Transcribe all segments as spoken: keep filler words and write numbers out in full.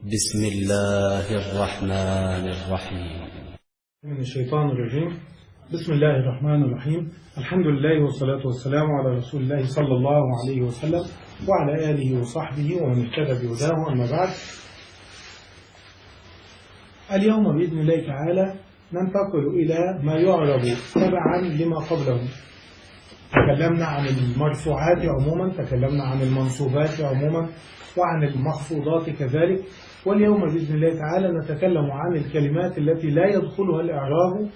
بسم الله الرحمن الرحيم. من الشيطان الرجيم. بسم الله الرحمن الرحيم. الحمد لله والصلاة والسلام على رسول الله صلى الله عليه وسلم وعلى آله وصحبه ومن اهتدى بهداه. أما بعد، اليوم بإذن الله تعالى ننتقل إلى ما يعرب تبعا لما قبله. تكلمنا عن المرفوعات عموما، تكلمنا عن المنصوبات عموما، وعن المخفوضات كذلك. واليوم بإذن الله تعالى نتكلم عن الكلمات التي لا يدخلها الإعراب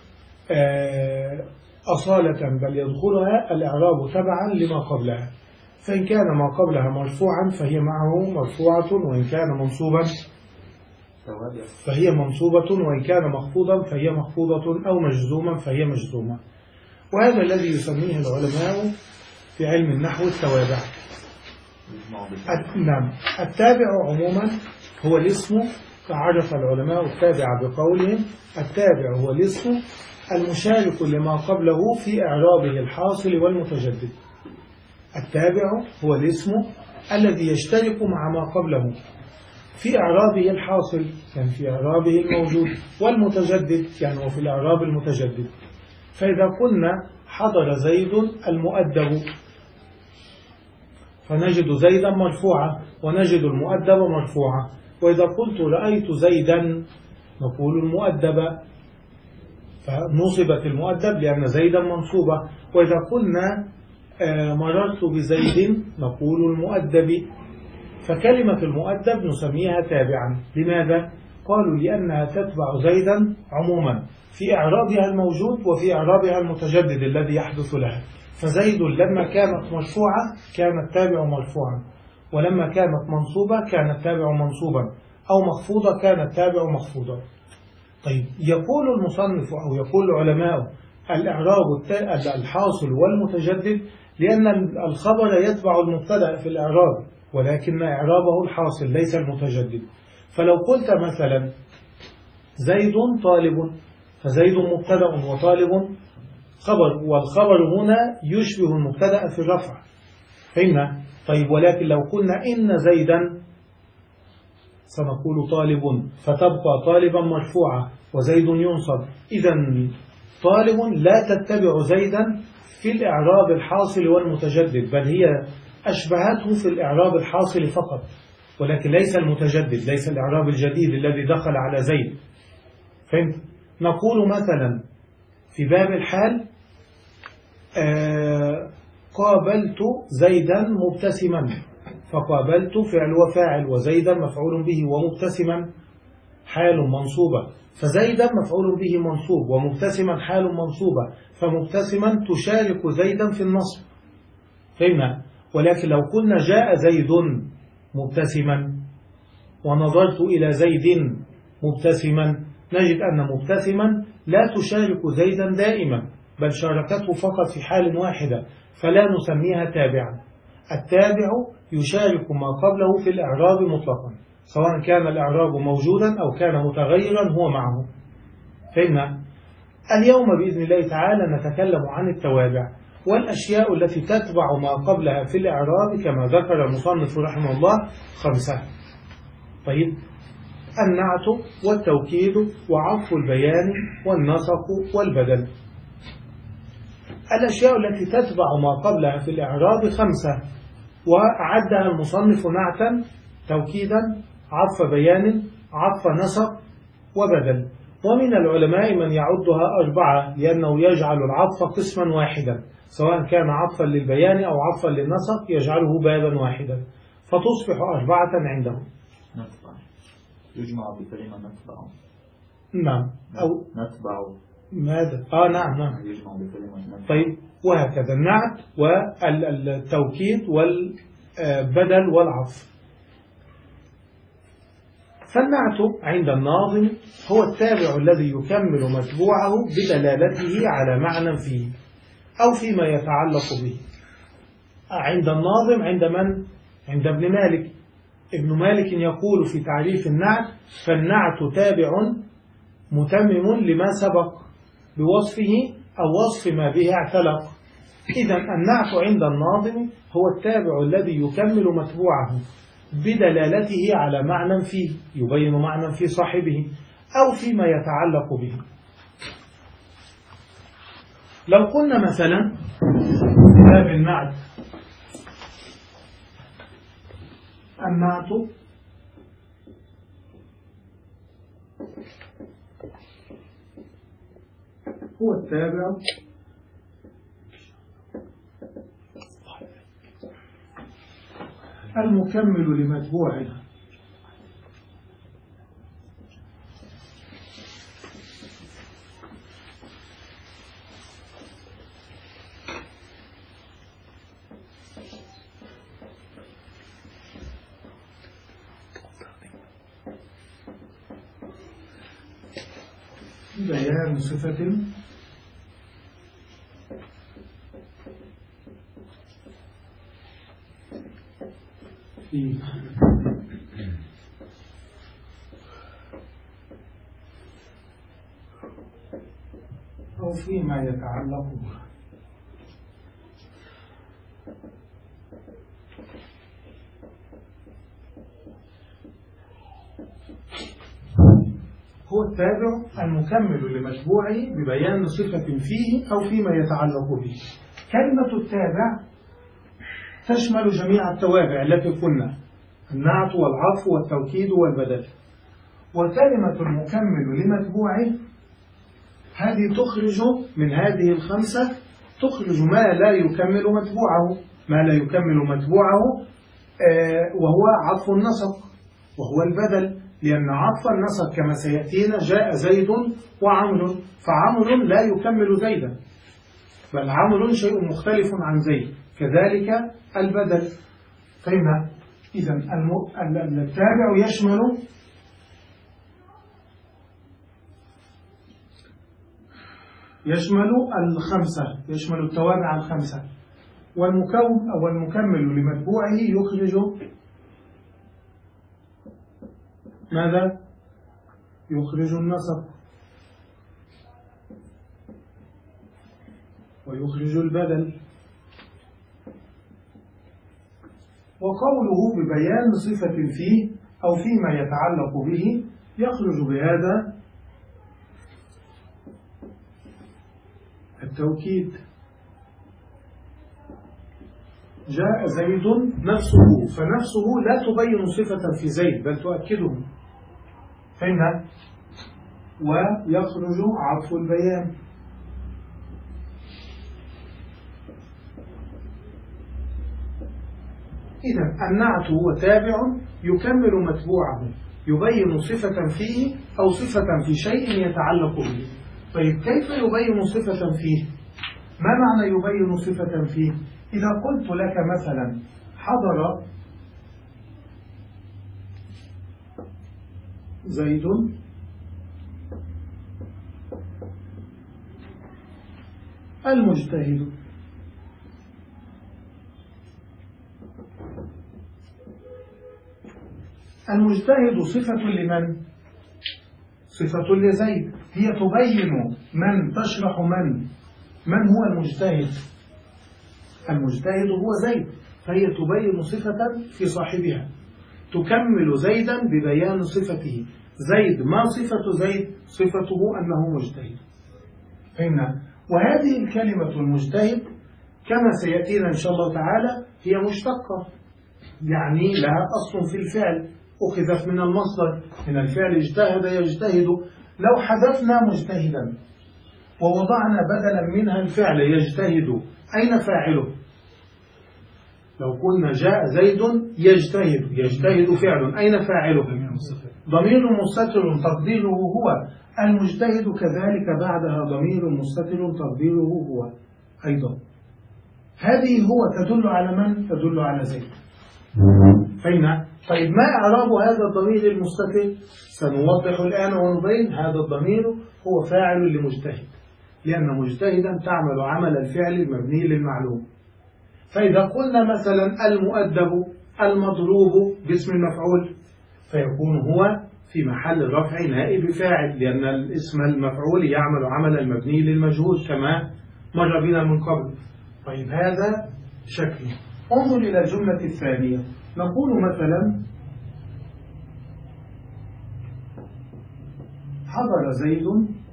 أصالة، بل يدخلها الإعراب تبعا لما قبلها. فإن كان ما قبلها مرفوعا فهي معه مرفوعة، وإن كان منصوبا فهي منصوبة، وإن كان مخفوضا فهي مخفوضة، أو مجزوما فهي مجزومة. وهذا الذي يسميه العلماء في علم النحو التوابع. نعم، التابع عموما هو الاسم. تعرف العلماء التابع بقولهم: التابع هو الاسم المشارك لما قبله في إعرابه الحاصل والمتجدد. التابع هو الاسم الذي يشترك مع ما قبله في إعرابه الحاصل، يعني في إعرابه الموجود، والمتجدد يعني وفي الإعراب المتجدد. فإذا قلنا حضر زيد المؤدب فنجد زيدا مرفوعا ونجد المؤدب مرفوعا. وإذا قلت رأيت زيدا نقول المؤدب، فنصبت المؤدب لأن زيدا منصوبة. وإذا قلنا مررت بزيد نقول المؤدب. فكلمة المؤدب نسميها تابعا. لماذا؟ قالوا لأنها تتبع زيدا عموما في إعرابها الموجود وفي إعرابها المتجدد الذي يحدث لها. فزيد لما كانت مرفوعة كان التابع مرفوعا، ولما كانت منصوبة كان التابع منصوبا، أو مخفوضة كان التابع مخفوضا. طيب، يقول المصنف أو يقول العلماء الإعراب الحاصل والمتجدد لأن الخبر يتبع المبتدأ في الإعراب، ولكن إعرابه الحاصل ليس المتجدد. فلو قلت مثلا زيد طالب، فزيد مبتدأ وطالب خبر، والخبر هنا يشبه المبتدأ في الرفع. فهمنا؟ طيب، ولكن لو قلنا إن زيدا سنقول طالب، فتبقى طالبا مرفوعة وزيد ينصب. إذن طالب لا تتبع زيدا في الإعراب الحاصل والمتجدد، بل هي أشبهته في الإعراب الحاصل فقط، ولكن ليس المتجدد، ليس الإعراب الجديد الذي دخل على زيد. فهمت؟ نقول مثلا في باب الحال آه قابلت زيدا مبتسما، فقابلت فعل وفاعل، وزيدا مفعول به، ومبتسما حال منصوبة. فزيدا مفعول به منصوب، ومبتسما حال منصوبة، فمبتسما تشارك زيدا في النصب. فهمنا؟ ولكن لو قلنا جاء زيد مبتسما ونظرت إلى زيد مبتسما نجد أن مبتسما لا تشارك زيدا دائما، بل شاركته فقط في حال واحدة، فلا نسميها تابعا. التابع يشارك ما قبله في الإعراب مطلقا، سواء كان الإعراب موجودا أو كان متغيرا هو معه. فإن اليوم بإذن الله تعالى نتكلم عن التوابع والأشياء التي تتبع ما قبلها في الإعراب، كما ذكر المصنف رحمه الله خمسة. طيب، النعت والتوكيد وعطف البيان والنسق والبدل. الأشياء التي تتبع ما قبلها في الإعراب خمسة، وأعدها المصنف نعتا، توكيدا، عطف بيان، عطف نسق، وبدل. ومن العلماء من يعدها أربعة، لأنه يجعل العطف قسما واحدا، سواء كان عطفا للبيان أو عطفا للنسق يجعله بابا واحدا، فتصبح أربعة عندهم. يجمع بكلمة نتبع. نعم، أو نتبع ماذا؟ آه نعم نعم. يجمع بكلمة نتبع. طيب، وهكذا النعت والتوكيد والبدل والعطف. فالنعت عند الناظم هو التابع الذي يكمل متبوعه بدلالته على معنى فيه أو فيما يتعلق به. عند الناظم عند من؟ عند ابن مالك. ابن مالك يقول في تعريف النعت: فالنعت تابع متمم لما سبق بوصفه أو وصف ما به اعتلق. إذن النعت عند الناظم هو التابع الذي يكمل متبوعه بدلالته على معنى فيه، يبين معنى في صاحبه أو فيما يتعلق به. لو قلنا مثلا باب النعت، النعت هو التابع المكمل لمتبوعه. بيان صفة فيه أو فيما يتعلق به. هو التابع المكمل لمتبوعه ببيان صفة فيه أو فيما يتعلق به. كلمة التابع تشمل جميع التوابع التي قلنا، النعت والعطف والتوكيد والبدل. وكلمة المكمل لمتبوعه هذه تخرج من هذه الخمسة، تخرج ما لا يكمل متبوعه. ما لا يكمل متبوعه آه وهو عطف النسق وهو البدل، لأن عطف النسق كما سيأتينا جاء زيد وعمر، فعمر لا يكمل زيدا، بل عمر شيء مختلف عن زيد، كذلك البدل. فهمنا؟ إذن التابع يشمل يشمل الخمسة، يشمل التوابع الخمسة. والمكون أو المكمل لمتبوعه يخرج ماذا؟ يخرج النسق ويخرج البدل. وقوله ببيان صفة فيه أو فيما يتعلق به يخرج بهذا التوكيد. جاء زيد نفسه، فنفسه لا تبين صفة في زيد بل تؤكده. فهمنا؟ ويخرج عطف البيان. إذن النعت هو تابع يكمل متبوعه، يبين صفة فيه أو صفة في شيء يتعلق به. طيب كيف يبين صفة فيه؟ ما معنى يبين صفة فيه؟ إذا قلت لك مثلا حضر زيد المجتهد، المجتهد صفة لمن؟ صفة لزيد، هي تبين من، تشرح من. من هو المجتهد؟ المجتهد هو زيد، فهي تبين صفة في صاحبها، تكمل زيدا ببيان صفته. زيد ما صفة زيد؟ صفته أنه مجتهد. فهمنا؟ وهذه الكلمة المجتهد كما سيأتينا إن شاء الله تعالى هي مشتقة، يعني لها أصل في الفعل، أخذت من المصدر، من الفعل اجتهد يجتهد. لو حذفنا مجتهدا ووضعنا بدلا منها الفعل يجتهد، أين فاعله؟ لو قلنا جاء زيد يجتهد، يجتهد فعل، أين فاعله؟ ضمير مستتر تقديره هو. المجتهد كذلك بعدها ضمير مستتر تقديره هو أيضا. هذه هو تدل على من؟ تدل على زيد. فهمنا؟ طيب ما إعراب هذا الضمير المستتر؟ سنوضح الآن ونبين. هذا الضمير هو فاعل لمجتهد، لأن مجتهدا تعمل عمل الفعل المبني للمعلوم. فإذا قلنا مثلا المؤدب المضروب باسم المفعول، فيكون هو في محل رفع نائب فاعل، لأن الاسم المفعول يعمل عمل المبني للمجهول كما مر بنا من قبل. طيب هذا شكل. انظر إلى الجملة الثانية، نقول مثلا حضر زيد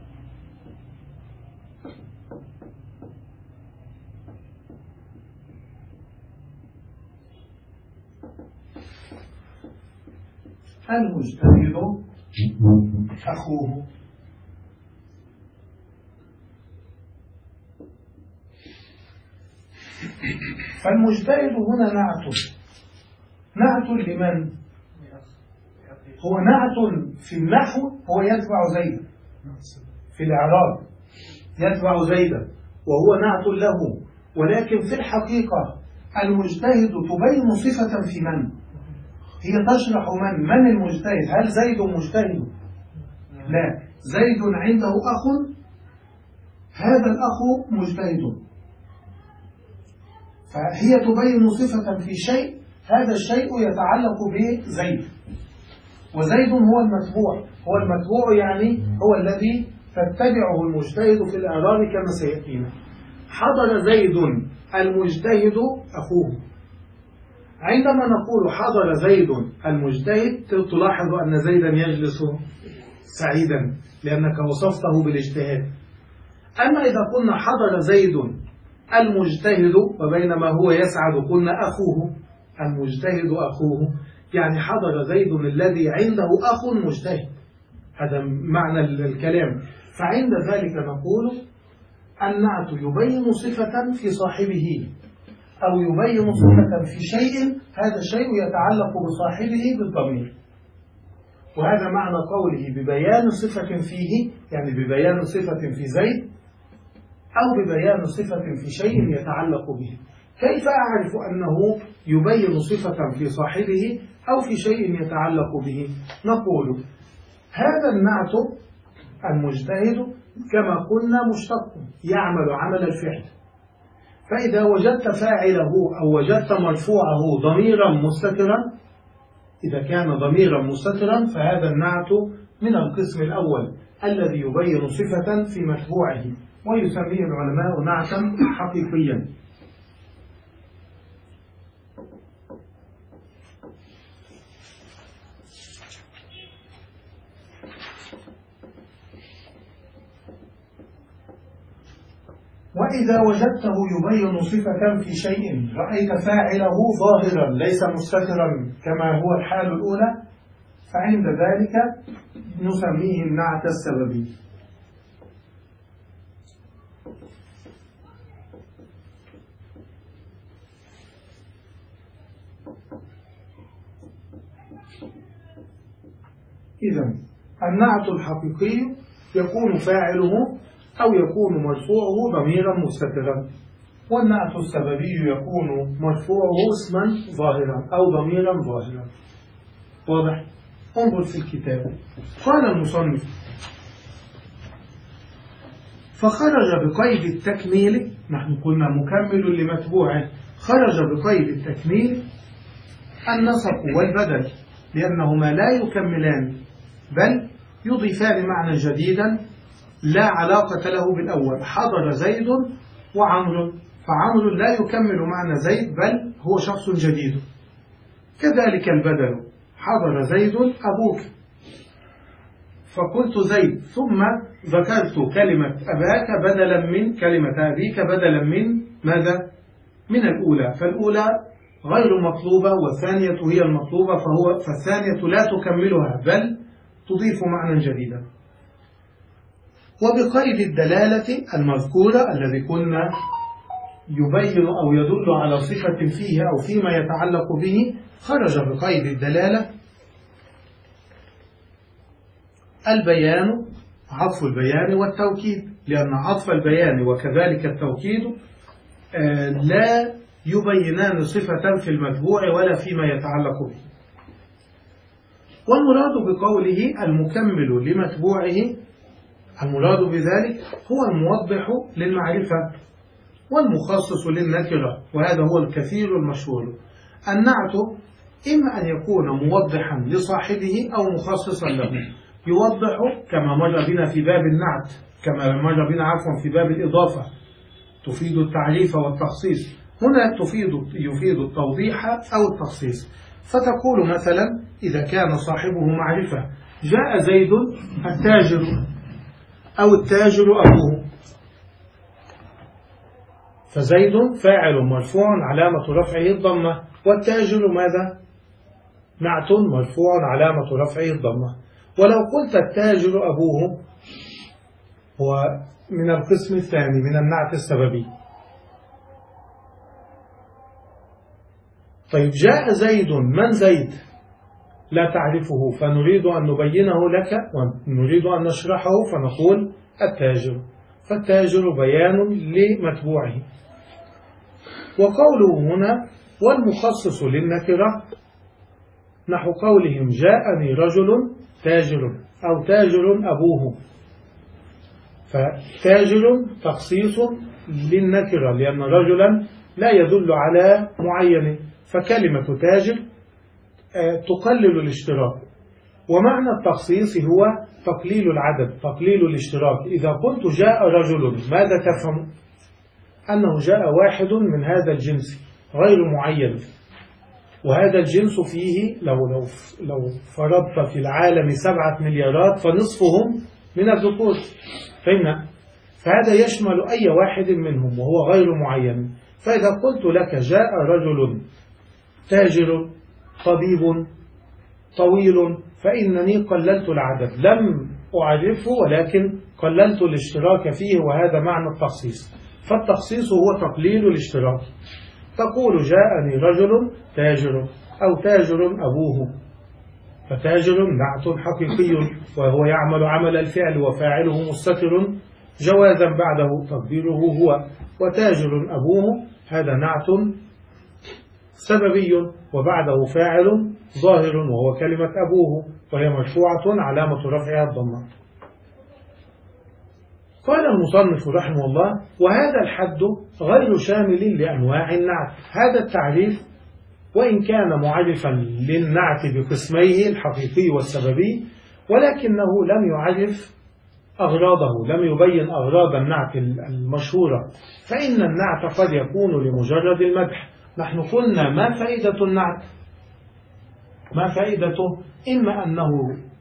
المجتهد أخوه. فالمجتهد هنا نعت، نعت لمن؟ هو نعت في النحو، هو يتبع زيدا في الإعراب، يتبع زيدا وهو نعت له، ولكن في الحقيقة المجتهد تبين صفة في من؟ هي تشرح من؟ من المجتهد؟ هل زيد مجتهد؟ لا، زيد عنده أخ، هذا الأخ مجتهد، فهي تبين صفة في شيء، هذا الشيء يتعلق بزيد، وزيد هو المتبوع، هو المتبوع يعني هو الذي تتبعه المجتهد في الإعراب كما سيأتينا. حضر زيد المجتهد أخوه. عندما نقول حضر زيد المجتهد تلاحظ أن زيدا يجلس سعيدا لأنك وصفته بالاجتهاد. أما إذا قلنا حضر زيد المجتهد وبينما هو يسعد قلنا أخوه، المجتهد أخوه، يعني حضر زيد الذي عنده أخ مجتهد، هذا معنى الكلام. فعند ذلك نقول النعت يبين صفة في صاحبه أو يبين صفة في شيء، هذا الشيء يتعلق بصاحبه بالضمير، وهذا معنى قوله ببيان صفة فيه، يعني ببيان صفة في زيد أو ببيان صفة في شيء يتعلق به. كيف أعرف أنه يبين صفة في صاحبه أو في شيء يتعلق به؟ نقول هذا النعت المجتهد كما قلنا مشتق يعمل عمل الفعل، فإذا وجدت فاعله أو وجدت مرفوعه ضميرا مستترا، إذا كان ضميرا مستترا فهذا النعت من القسم الأول الذي يبين صفة في متبوعه، ويسميه العلماء نعتا حقيقيا. وإذا وجدته يبين صفة في شيء رأيت فاعله ظاهرا ليس مستترا كما هو الحال الأولى، فعند ذلك نسميه النعت السببي. إذن النعت الحقيقي يكون فاعله أو يكون مرفوعه ضميرا مستترا، والنعت السببي يكون مرفوعه اسما ظاهرا أو ضميرا ظاهرا. واضح؟ انظر في الكتاب. قال المصنف فخرج بقيد التكميل، نحن قلنا مكمل لمتبوعه، خرج بقيد التكميل النسق والبدل، لأنهما لا يكملان بل يضيفان معنى جديدا لا علاقة له بالأول. حضر زيد وعمر، فعمر لا يكمل معنى زيد بل هو شخص جديد. كذلك البدل، حضر زيد أبوك، فقلت زيد ثم ذكرت كلمة أباك بدلا من كلمة أبيك بدلا من ماذا؟ من الأولى، فالأولى غير مطلوبة والثانية هي المطلوبة، فهو فالثانية لا تكملها بل تضيف معنى جديدا. وبقيد الدلالة المذكورة الذي كنا يبين أو يدل على صفة فيه أو فيما يتعلق به، خرج بقيد الدلالة البيان، عطف البيان والتوكيد، لأن عطف البيان وكذلك التوكيد لا يبينان صفة في المتبوع ولا فيما يتعلق به. والمراد بقوله المكمل لمتبوعه، المراد بذلك هو الموضح للمعرفة والمخصص للنكرة، وهذا هو الكثير المشهور. النعت إما أن يكون موضحا لصاحبه أو مخصصا له. يوضح كما مر بنا في باب النعت، كما مر بنا عفوا في باب الإضافة، تفيد التعريف والتخصيص، هنا تفيد يفيد التوضيح أو التخصيص. فتقول مثلا إذا كان صاحبه معرفة جاء زيد التاجر أو التاجر أبوه، فزيد فاعل مرفوع علامة رفعه الضمة، والتاجر ماذا؟ نعت مرفوع علامة رفعه الضمة. ولو قلت التاجر أبوه هو من القسم الثاني من النعت السببي. طيب جاء زيد، من زيد؟ لا تعرفه، فنريد أن نبينه لك ونريد أن نشرحه فنقول التاجر، فالتاجر بيان لمتبوعه. وقوله هنا والمخصص للنكرة نحو قولهم جاءني رجل تاجر أو تاجر أبوه، فتاجر تخصيص للنكرة لأن رجلا لا يدل على معين، فكلمة تاجر تقلل الاشتراك. ومعنى التخصيص هو تقليل العدد، تقليل الاشتراك. إذا قلت جاء رجل ماذا تفهم؟ أنه جاء واحد من هذا الجنس غير معين، وهذا الجنس فيه لو, لو, لو فرضت في العالم سبعة مليارات فنصفهم من الذكور، فهمنا؟ فهذا يشمل أي واحد منهم وهو غير معين. فإذا قلت لك جاء رجل تاجر طبيب طويل فإنني قللت العدد، لم أعرفه ولكن قللت الاشتراك فيه، وهذا معنى التخصيص. فالتخصيص هو تقليل الاشتراك. تقول جاءني رجل تاجر أو تاجر أبوه، فتاجر نعت حقيقي وهو يعمل عمل الفعل وفاعله مستتر جوازا بعده تقديره هو، وتاجر أبوه هذا نعت سببي وبعده فاعل ظاهر وهو كلمة أبوه، وهي مرفوعة علامة رفعها الضمة. قال المصنف رحمه الله وهذا الحد غير شامل لأنواع النعت. هذا التعريف وإن كان معرفا للنعت بقسميه الحقيقي والسببي، ولكنه لم يعرف أغراضه، لم يبين أغراض النعت المشهورة. فإن النعت قد يكون لمجرد المدح. نحن قلنا ما فائدة النعت؟ ما فائدته؟ إما أنه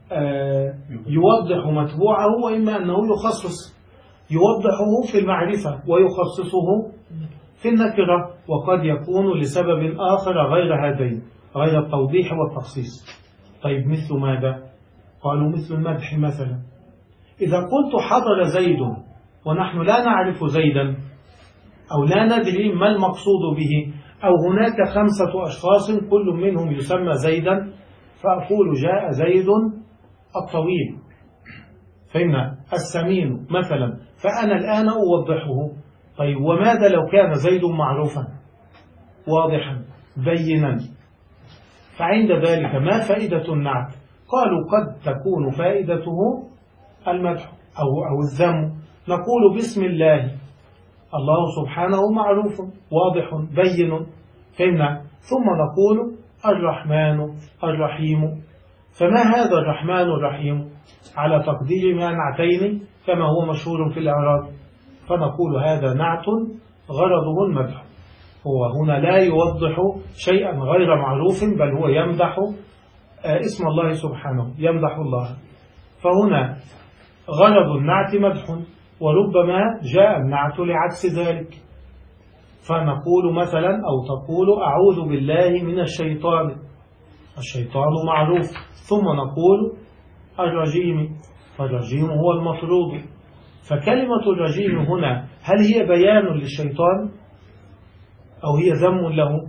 يوضح متبوعه، وإما أنه يخصص، يوضحه في المعرفة ويخصصه في النكرة، وقد يكون لسبب آخر غير هذين، غير التوضيح والتخصيص. طيب مثل ماذا؟ قالوا مثل المدح مثلا. إذا قلت حضر زيد ونحن لا نعرف زيدا أو لا ندري ما المقصود به، أو هناك خمسة أشخاص كل منهم يسمى زيدا، فأقول جاء زيد الطويل، فإن السمين مثلا، فأنا الآن أوضحه. طيب وماذا لو كان زيد معروفا واضحا بينا؟ فعند ذلك ما فائدة النعت؟ قالوا قد تكون فائدته المدح أو, أو الذم. نقول بسم الله، الله سبحانه معروف واضح بين، فهمنا؟ ثم نقول الرحمن الرحيم، فما هذا الرحمن الرحيم؟ على تقدير ما نعتين كما هو مشهور في الإعراب، فنقول هذا نعت غرضه المدح. هو هنا لا يوضح شيئا غير معروف، بل هو يمدح اسم الله سبحانه، يمدح الله. فهنا غرض النعت مدح، وربما جاء النعت لعكس ذلك، فنقول مثلا أو تقول أعوذ بالله من الشيطان، الشيطان معروف، ثم نقول الرجيم، فالرجيم هو المطرود. فكلمة الرجيم هنا هل هي بيان للشيطان أو هي ذم له؟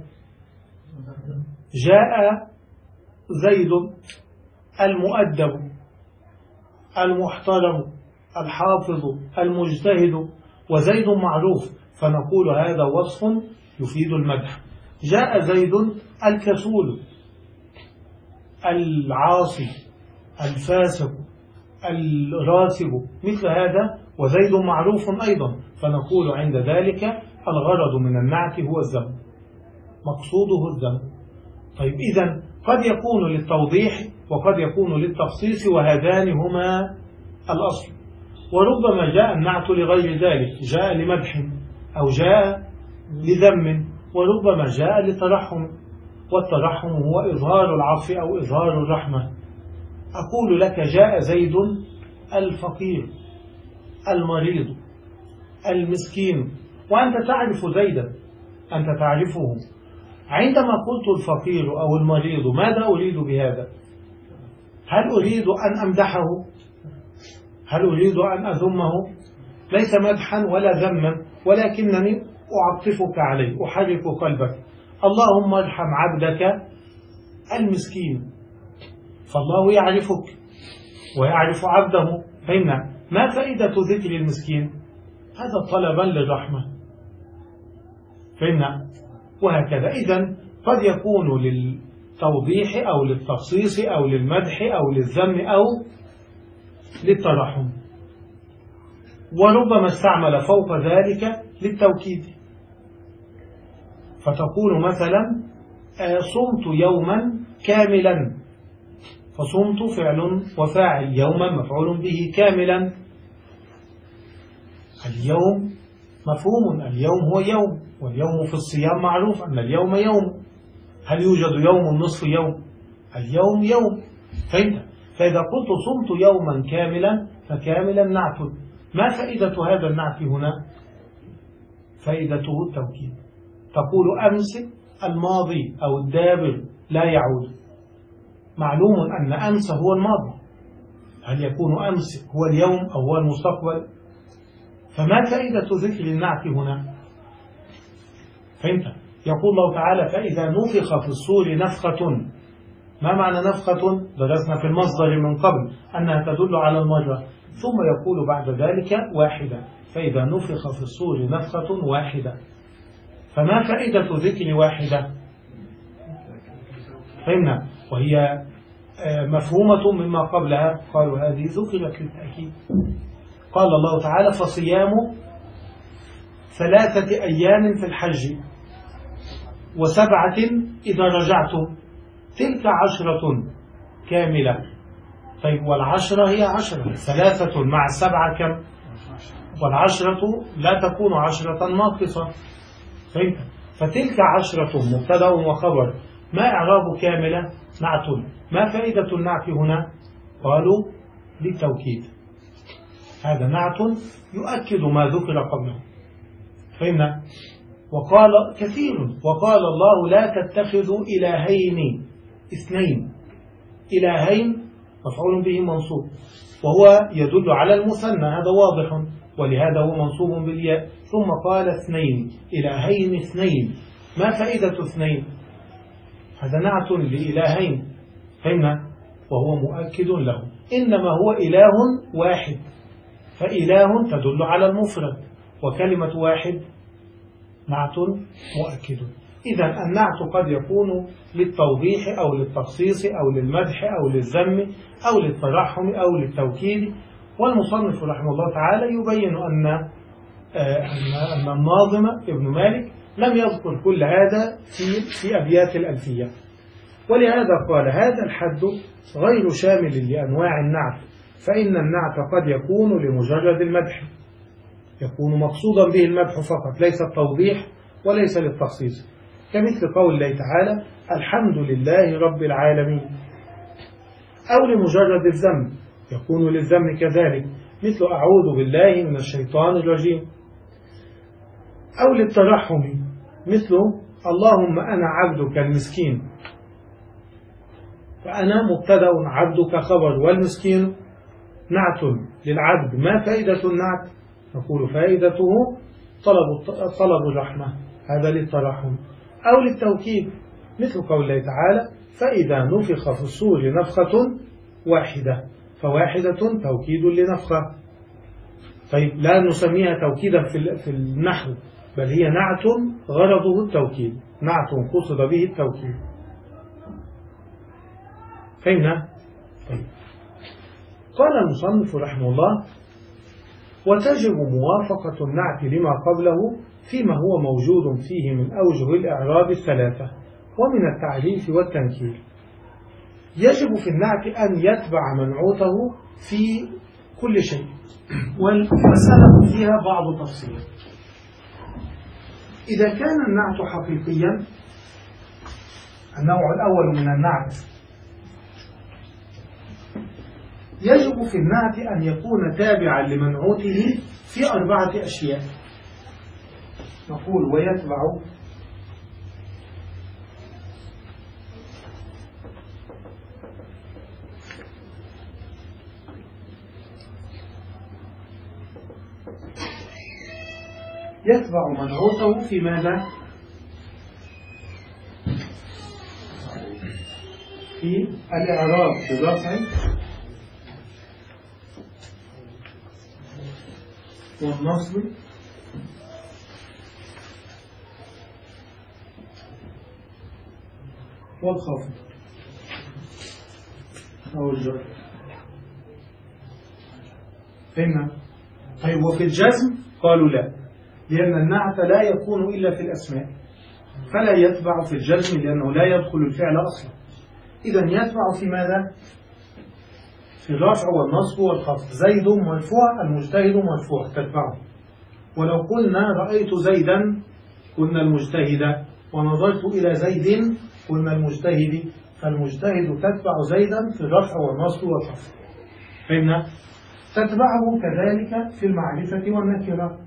جاء زيد المؤدب المحترم الحافظ المجتهد، وزيد معروف، فنقول هذا وصف يفيد المدح. جاء زيد الكسول العاصي الفاسق الراسب، مثل هذا، وزيد معروف أيضا، فنقول عند ذلك الغرض من النعت هو الذم، مقصوده الذم. طيب إذن قد يكون للتوضيح وقد يكون للتخصيص، وهذان هما الأصل. وربما جاء النعت لغير ذلك، جاء لمدح أو جاء لذم، وربما جاء لترحم. والترحم هو إظهار العطف أو إظهار الرحمة. أقول لك جاء زيد الفقير المريض المسكين، وأنت تعرف زيدا، أنت تعرفه. عندما قلت الفقير أو المريض ماذا أريد بهذا؟ هل أريد أن أمدحه؟ هل أريد أن أذمه؟ ليس مدحا ولا ذما، ولكنني أعطفك عليه، أحرك قلبك. اللهم ارحم عبدك المسكين، فالله يعرفك ويعرف عبده. فهمنا ما فائدة ذكر المسكين؟ هذا طلبا للرحمة. فهمنا؟ وهكذا. إذن قد يكون للتوضيح أو للتخصيص أو للمدح أو للذم أو للترحم، وربما استعمل فوق ذلك للتوكيد، فتقول مثلا صمت يوما كاملا، فصمت فعل وفاعل، يوما مفعول به كاملا. اليوم مفهوم، اليوم هو يوم، واليوم في الصيام معروف أن اليوم يوم. هل يوجد يوم نصف يوم؟ اليوم يوم. فهمت؟ فإذا قلت صمت يوما كاملا فكاملا نعت. ما فائدة هذا النعت هنا؟ فائدته التوكيد. تقول أمس الماضي أو الدابر لا يعود، معلوم أن أمس هو الماضي، هل يكون أمس هو اليوم أو هو المستقبل؟ فما فائدة ذكر النعت هنا؟ فهمت؟ يقول الله تعالى فإذا نفخ في الصور نفخة. ما معنى نفخة؟ درسنا في المصدر من قبل أنها تدل على المرة، ثم يقول بعد ذلك واحدة، فإذا نفخ في الصور نفخة واحدة. فما فائدة ذكر واحدة؟ فهمنا؟ وهي مفهومة مما قبلها، قالوا هذه ذكرت للتأكيد. قال الله تعالى فصيام ثلاثة أيام في الحج وسبعة إذا رجعتم، تلك عشرة كاملة. طيب والعشرة هي عشرة، ثلاثة مع السبعة كم؟ والعشرة لا تكون عشرة ناقصة. فهمت؟ فتلك عشرة مبتدأ وخبر. ما إعراب كاملة؟ نعت. ما فائدة النعت هنا؟ قالوا للتوكيد، هذا نعت يؤكد ما ذكر قبله. فهمنا؟ وقال كثير، وقال الله لا تتخذوا إلهين اثنين. إلهين مفعول به منصوب، وهو يدل على المثنى، هذا واضح، ولهذا هو منصوب بالياء. ثم قال اثنين، إلهين اثنين. ما فائدة اثنين؟ هذا نعت لإلهين. فهمنا؟ وهو مؤكد له. إنما هو إله واحد، فإله تدل على المفرد، وكلمة واحد نعت مؤكد. إذا النعت قد يكون للتوضيح أو للتخصيص أو للمدح أو للذم أو للترحم أو للتوكيد. والمصنف رحمه الله تعالى يبين أن أن الناظم ابن مالك لم يذكر كل هذا في في أبيات الألفية، ولهذا قال هذا الحد غير شامل لأنواع النعت، فإن النعت قد يكون لمجرد المدح، يكون مقصودا به المدح فقط، ليس التوضيح وليس للتخصيص، كمثل قول الله تعالى الحمد لله رب العالمين. أو لمجرد الذم، يكون للذم كذلك، مثل أعوذ بالله من الشيطان الرجيم. أو للترحم، مثل اللهم أنا عبدك المسكين، فأنا مبتدأ عبدك خبر، والمسكين نعت للعبد. ما فائدة النعت؟ نقول فائدته طلب طلب الرحمة، هذا للترحم. أو للتوكيد، مثل قول الله تعالى فإذا نفخ في الصور نفخة واحدة، فواحدة توكيد لنفخة. طيب لا نسميها توكيدا في النحو، بل هي نعت غرضه التوكيد، نعت قصد به التوكيد. فهمنا؟ طيب. قال المصنف رحمه الله وتجب موافقة النعت لما قبله فيما هو موجود فيه من أوجه الإعراب الثلاثة ومن التعريف والتنكير. يجب في النعت أن يتبع منعوته في كل شيء، والمسألة فيها بعض تفصيل. إذا كان النعت حقيقيا النوع الأول من النعت، يجب في النعت أن يكون تابعا لمنعوته في أربعة أشياء. نقول ويتبع يتبع منعوته في ماذا؟ في الإعراب بالرفع والنصب والخفض أو الجر. فهمنا؟ طيب وفي الجزم قالوا لا، لأن النعت لا يكون إلا في الأسماء، فلا يتبع في الجزم لأنه لا يدخل الفعل أصلا. إذا يتبع في ماذا؟ في الرفع والنصب والخفض. زيد مرفوع، المجتهد مرفوع، تتبعه. ولو قلنا رأيت زيدا قلنا المجتهد، ونظرت إلى زيد قلنا المجتهد، فالمجتهد تتبع زيدا في الرفع والنصب والخفض. فهمنا؟ تتبعه كذلك في المعرفة والنكرة.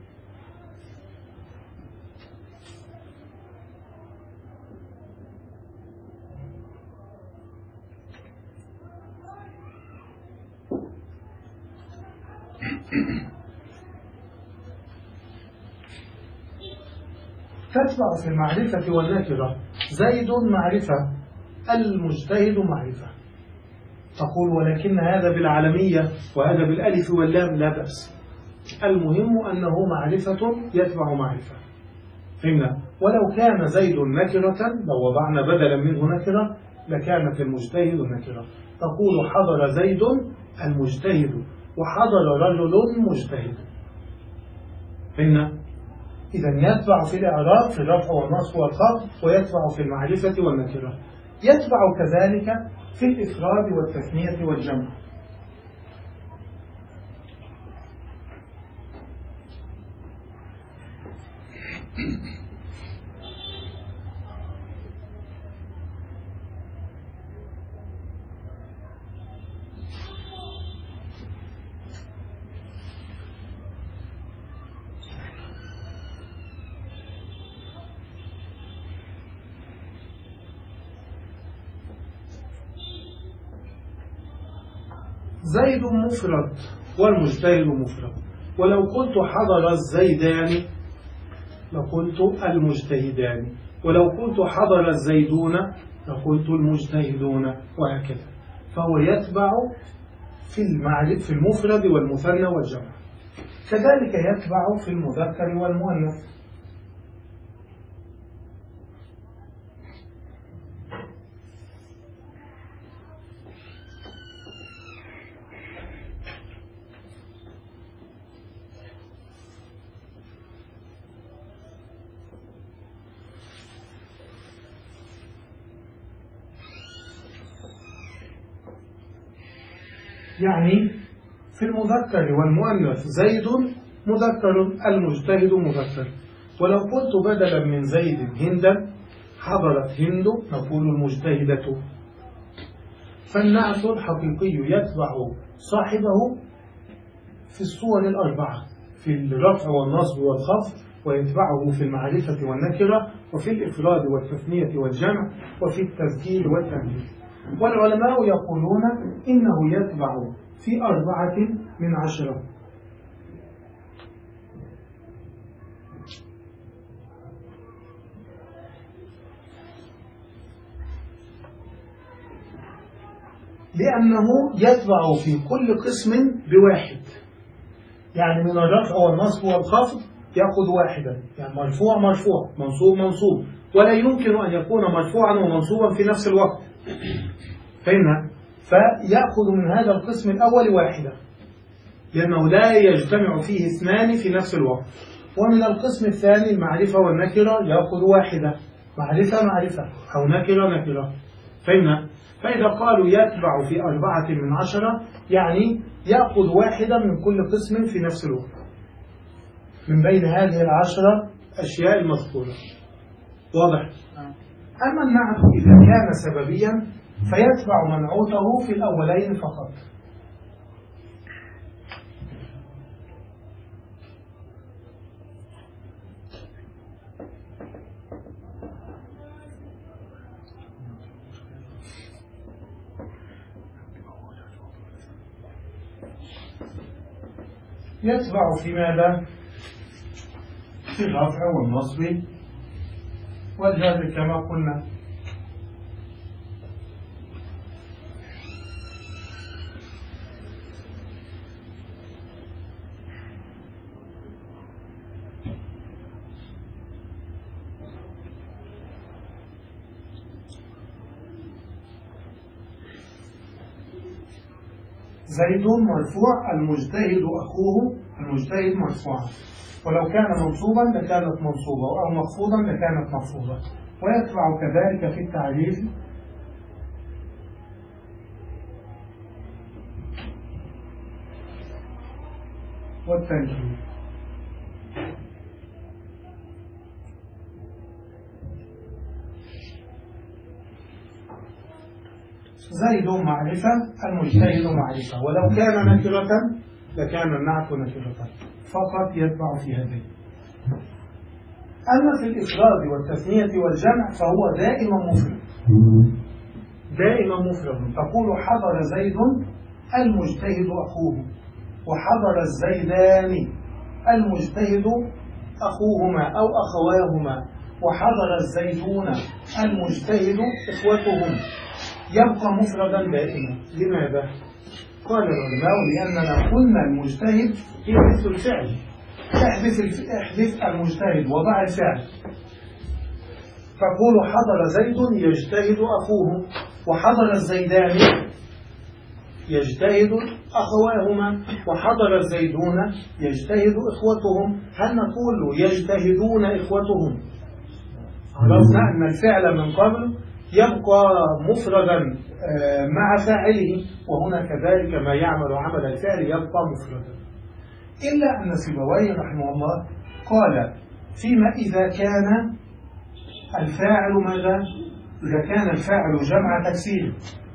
تتبع في المعرفة والنكرة. زيد معرفة، المجتهد معرفة. تقول ولكن هذا بالعالمية وهذا بالألف واللام، لا بأس، المهم أنه معرفة يتبع معرفة. فهمنا؟ ولو كان زيد نكرة لو وضعنا بدلا منه نكرة لكانت المجتهد نكرة. تقول حضر زيد المجتهد وحضر رجل مجتهد. فهمنا؟ إذا يتبع في الإعراب في الرفع والنصب والخفض، ويتبع في المعرفة والنكرة. يتبع كذلك في الإفراد والتثنية والجمع. زيد مفرد والمجتهد مفرد، ولو قلت حضر الزيدان لقلت المجتهدان، ولو قلت حضر الزيدون لقلت المجتهدون، وهكذا. فهو يتبع في المعرفة في المفرد والمثنى والجمع. كذلك يتبع في المذكر والمؤنث. يعني في المذكر والمؤنث زيد مذكر، المجتهد مذكر. ولو قلت بدلا من زيد هندا حضرت هند نقول المجتهدة. فالنعت الحقيقي يتبع صاحبه في الصور الأربعة، في الرفع والنصب والخفض، ويتبعه في المعرفة والنكرة، وفي الإفراد والتثنية والجمع، وفي التذكير والتأنيث. والعلماء يقولون إنه يتبع في أربعة من عشرة. لأنه يتبع في كل قسم بواحد، يعني من الرفع والنصب والخفض يأخذ واحدا، يعني مرفوع مرفوع، منصوب منصوب، ولا يمكن أن يكون مرفوعا ومنصوبا في نفس الوقت. فهمنا؟ فيأخذ من هذا القسم الأول واحدة، لأنه لا يجتمع فيه اثنان في نفس الوقت. ومن القسم الثاني المعرفة والنكرة يأخذ واحدة، معرفة معرفة أو نكرة نكرة. فهمنا؟ فإذا قالوا يتبع في أربعة من عشرة يعني يأخذ واحدة من كل قسم في نفس الوقت من بين هذه العشرة أشياء المذكورة. واضح؟ أما النعت إذا كان سببيا فيتبع منعوته في الأولين فقط. يتبع في ماذا؟ في الرفع والنصب والجر كما قلنا. زيد مرفوع، المجتهد أخوه، المجتهد مرفوع، ولو كان منصوبا لكانت منصوبة أو مخفوضا لكانت مخفوضة. ويتبع كذلك في التعريف والتنكير. زيد معرفة، المجتهد معرفة، ولو كان نكرة لكان النعت نكرة فقط يتبع في هذين. أما في الإفراد والتثنية والجمع فهو دائما مفرد، دائما مفرد. تقول حضر زيد المجتهد أخوه، وحضر الزيدان المجتهد أخوهما أو أخواهما، وحضر الزيدون المجتهد إخوتهم. يبقى مفردا دائما. لماذا؟ قال العلماء لأننا قلنا المجتهد هي مثل الفعل، احذف احذف المجتهد وضع الفعل. تقول حضر زيد يجتهد أخوه، وحضر الزيدان يجتهد أخواهما، وحضر الزيدون يجتهد إخوتهم. هل نقول يجتهدون إخوتهم؟ عرفنا أن الفعل من قبل يبقى مفردا مع فاعله، وهنا كذلك ما يعمل عمل الفعل يبقى مفردا. إلا أن سيبويه رحمه الله قال فيما إذا كان الفاعل ماذا؟ إذا كان الفاعل جمع تكسير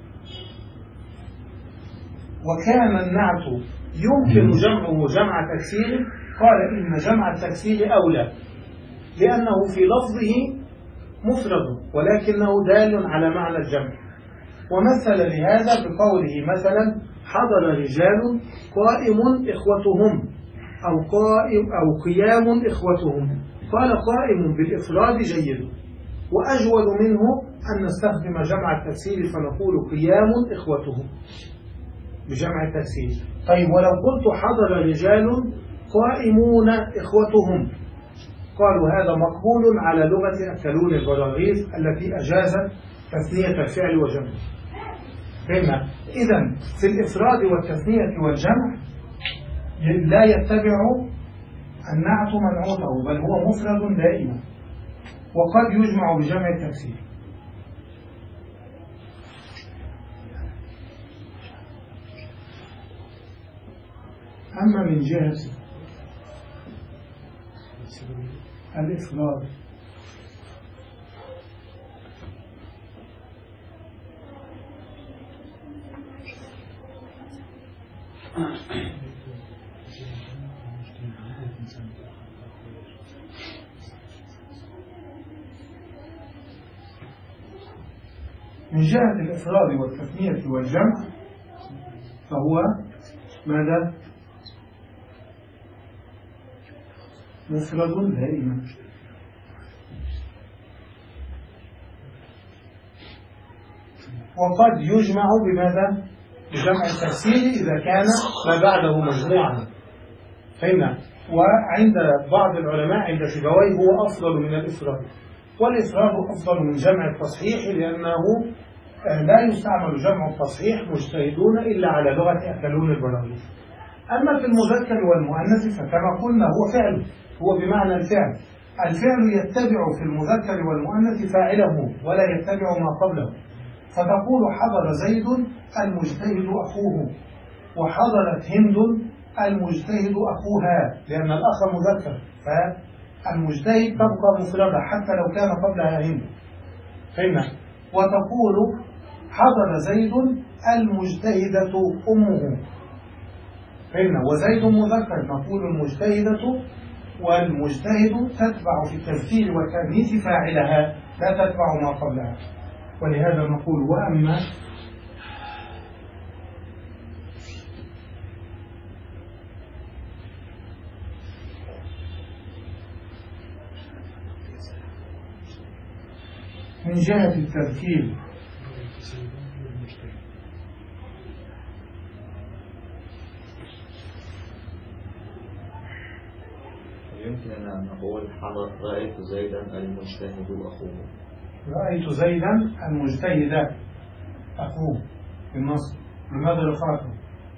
وكان النعت يمكن جمعه جمع تكسير، قال إن جمع التكسير أولى، لأنه في لفظه مفرد ولكنه دال على معنى الجمع. ومثل لهذا بقوله مثلا حضر رجال قائم إخوتهم، أو قائم أو قيام إخوتهم. قال قائم بالإفراد جيد، وأجود منه أن نستخدم جمع التكسير فنقول قيام إخوتهم بجمع التكسير. طيب ولو قلت حضر رجال قائمون إخوتهم، قالوا هذا مقبول على لغة أكلون البراغيث التي أجازت تثنية الفعل وجمعه. فهمنا؟ إذن في الإفراد والتثنية والجمع لا يتبع النعت منعوته، بل هو مفرد دائما، وقد يجمع بجمع التكسير. أما من جهة الإفراد من جهة الإفراد والتثنية والجمع فهو ماذا؟ مفرد دائما. وقد يجمع بماذا؟ بجمع التكسير إذا كان ما بعده مجموعا. فهمنا؟ وعند بعض العلماء عند سيبويه هو أفضل من الإفراد، والإفراد أفضل من جمع التصحيح لأنه لا يستعمل جمع التصحيح مجتهدون إلا على لغة أكلون البراغيث. أما في المذكر والمؤنث فكما قلنا هو فعل، هو بمعنى الفعل. الفعل يتبع في المذكر والمؤنث فاعله ولا يتبع ما قبله. فتقول حضر زيد المجتهد أخوه، وحضرت هند المجتهد أخوها، لأن الأخ مذكر، فالمجتهد تبقى مفردة حتى لو كان قبلها هند. فهمنا. وتقول حضر زيد المجتهدة أمه. فهمنا. وزيد مذكر، نقول المجتهدة والمجتهد تتبع في التذكير والتأنيث فاعلها، لا تتبع ما قبلها. ولهذا نقول وأما من جهة التذكير يمكن أن نقول حضر رأيت زيدا المجتهد أخوه. رأيت زيدا المجتهد أخوه في النص. لماذا رفعته؟